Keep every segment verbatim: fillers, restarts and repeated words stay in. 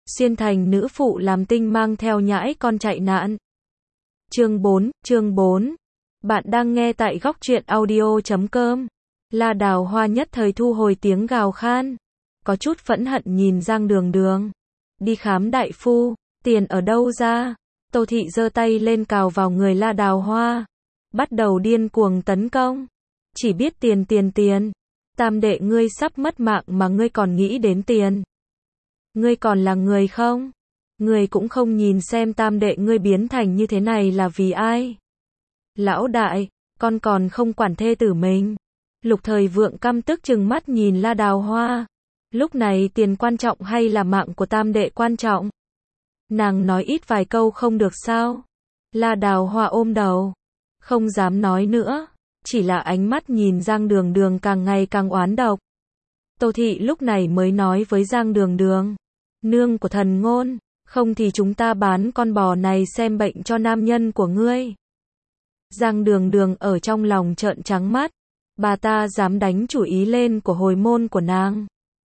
xuyên thành nữ phụ làm tinh mang theo nhãi con chạy nạn. Chương bốn, chương bốn. Bạn đang nghe tại góc truyện audio chấm com. La Đào Hoa nhất thời thu hồi tiếng gào khan, có chút phẫn hận nhìn Giang Đường Đường. Đi khám đại phu, tiền ở đâu ra? Tô Thị giơ tay lên cào vào người La Đào Hoa, bắt đầu điên cuồng tấn công. Chỉ biết tiền tiền tiền. Tam đệ ngươi sắp mất mạng mà ngươi còn nghĩ đến tiền. Ngươi còn là người không? Ngươi cũng không nhìn xem tam đệ ngươi biến thành như thế này là vì ai? Lão đại, con còn không quản thê tử mình. Lục Thời Vượng căm tức trừng mắt nhìn La Đào Hoa. Lúc này tiền quan trọng hay là mạng của tam đệ quan trọng? Nàng nói ít vài câu không được sao? La Đào Hoa ôm đầu, không dám nói nữa, chỉ là ánh mắt nhìn Giang Đường Đường càng ngày càng oán độc. Tô Thị lúc này mới nói với Giang Đường Đường, nương của thần ngôn, không thì chúng ta bán con bò này xem bệnh cho nam nhân của ngươi. Giang Đường Đường ở trong lòng trợn trắng mắt, bà ta dám đánh chủ ý lên của hồi môn của nàng.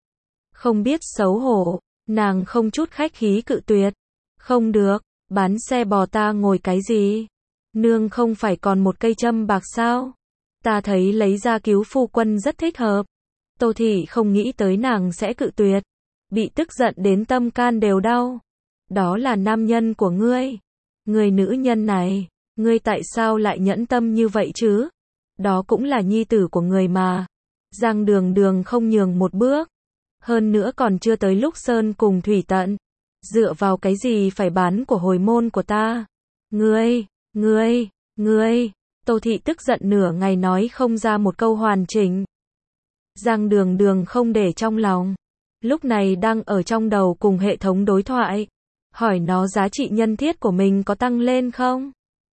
Không biết xấu hổ, nàng không chút khách khí cự tuyệt. Không được, bán xe bò ta ngồi cái gì? Nương không phải còn một cây châm bạc sao? Ta thấy lấy ra cứu phu quân rất thích hợp. Tô Thị không nghĩ tới nàng sẽ cự tuyệt, bị tức giận đến tâm can đều đau. Đó là nam nhân của ngươi. Người nữ nhân này, ngươi tại sao lại nhẫn tâm như vậy chứ? Đó cũng là nhi tử của người mà. Giang Đường Đường không nhường một bước. Hơn nữa còn chưa tới lúc sơn cùng thủy tận. Dựa vào cái gì phải bán của hồi môn của ta? Ngươi, ngươi, ngươi. Tô Thị tức giận nửa ngày nói không ra một câu hoàn chỉnh. Giang Đường Đường không để trong lòng. Lúc này đang ở trong đầu cùng hệ thống đối thoại. Hỏi nó giá trị nhân thiết của mình có tăng lên không?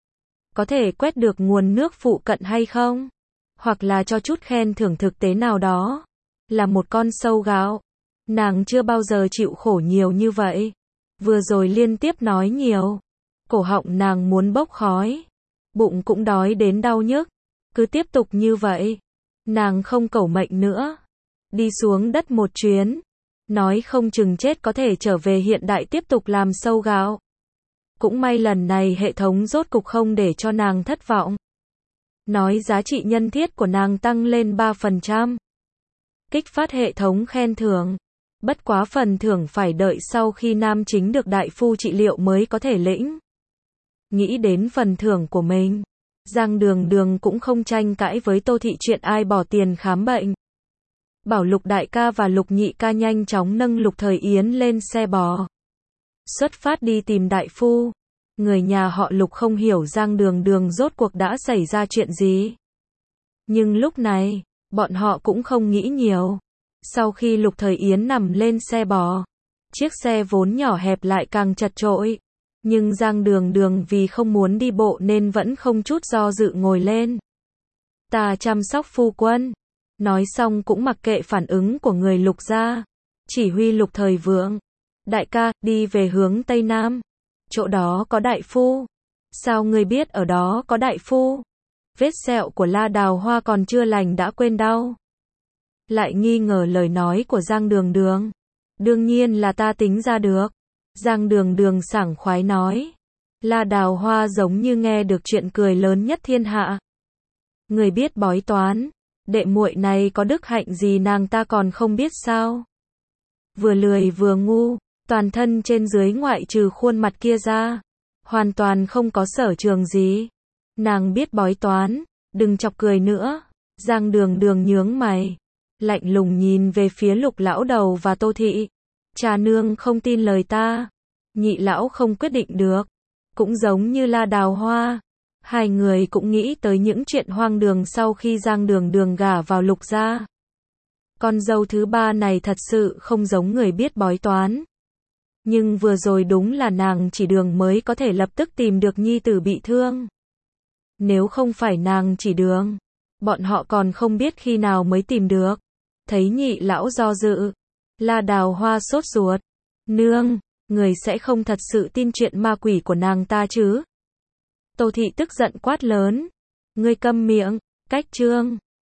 Có thể quét được nguồn nước phụ cận hay không? Hoặc là cho chút khen thưởng thực tế nào đó. Là một con sâu gạo. Nàng chưa bao giờ chịu khổ nhiều như vậy. Vừa rồi liên tiếp nói nhiều. Cổ họng nàng muốn bốc khói. Bụng cũng đói đến đau nhức. Cứ tiếp tục như vậy. Nàng không cẩu mệnh nữa. Đi xuống đất một chuyến. Nói không chừng chết có thể trở về hiện đại tiếp tục làm sâu gạo. Cũng may lần này hệ thống rốt cục không để cho nàng thất vọng. Nói giá trị nhân thiết của nàng tăng lên ba phần trăm. Kích phát hệ thống khen thưởng. Bất quá phần thưởng phải đợi sau khi nam chính được đại phu trị liệu mới có thể lĩnh. Nghĩ đến phần thưởng của mình, Giang Đường Đường cũng không tranh cãi với Tô Thị chuyện ai bỏ tiền khám bệnh. Bảo Lục đại ca và Lục nhị ca nhanh chóng nâng Lục Thời Yến lên xe bò. Xuất phát đi tìm đại phu. Người nhà họ Lục không hiểu Giang Đường Đường rốt cuộc đã xảy ra chuyện gì. Nhưng lúc này, bọn họ cũng không nghĩ nhiều. Sau khi Lục Thời Yến nằm lên xe bò, chiếc xe vốn nhỏ hẹp lại càng chật chội. Nhưng Giang Đường Đường vì không muốn đi bộ nên vẫn không chút do dự ngồi lên. Ta chăm sóc phu quân. Nói xong cũng mặc kệ phản ứng của người Lục gia. Chỉ huy Lục Thời Vượng. Đại ca, đi về hướng Tây Nam. Chỗ đó có đại phu. Sao ngươi biết ở đó có đại phu? Vết sẹo của La Đào Hoa còn chưa lành đã quên đau. Lại nghi ngờ lời nói của Giang Đường Đường. Đương nhiên là ta tính ra được. Giang Đường Đường sảng khoái nói. La Đào Hoa giống như nghe được chuyện cười lớn nhất thiên hạ. Người biết bói toán, đệ muội này có đức hạnh gì nàng ta còn không biết sao? Vừa lười vừa ngu, toàn thân trên dưới ngoại trừ khuôn mặt kia ra, hoàn toàn không có sở trường gì. Nàng biết bói toán, đừng chọc cười nữa. Giang Đường Đường nhướng mày, lạnh lùng nhìn về phía Lục lão đầu và Tô Thị. Cha nương không tin lời ta, nhị lão không quyết định được. Cũng giống như La Đào Hoa, hai người cũng nghĩ tới những chuyện hoang đường sau khi Giang Đường Đường gả vào Lục gia. Con dâu thứ ba này thật sự không giống người biết bói toán. Nhưng vừa rồi đúng là nàng chỉ đường mới có thể lập tức tìm được nhi tử bị thương. Nếu không phải nàng chỉ đường, bọn họ còn không biết khi nào mới tìm được. Thấy nhị lão do dự, La Đào Hoa sốt ruột. Nương, người sẽ không thật sự tin chuyện ma quỷ của nàng ta chứ? Tô Thị tức giận quát lớn. Ngươi câm miệng, cách chương.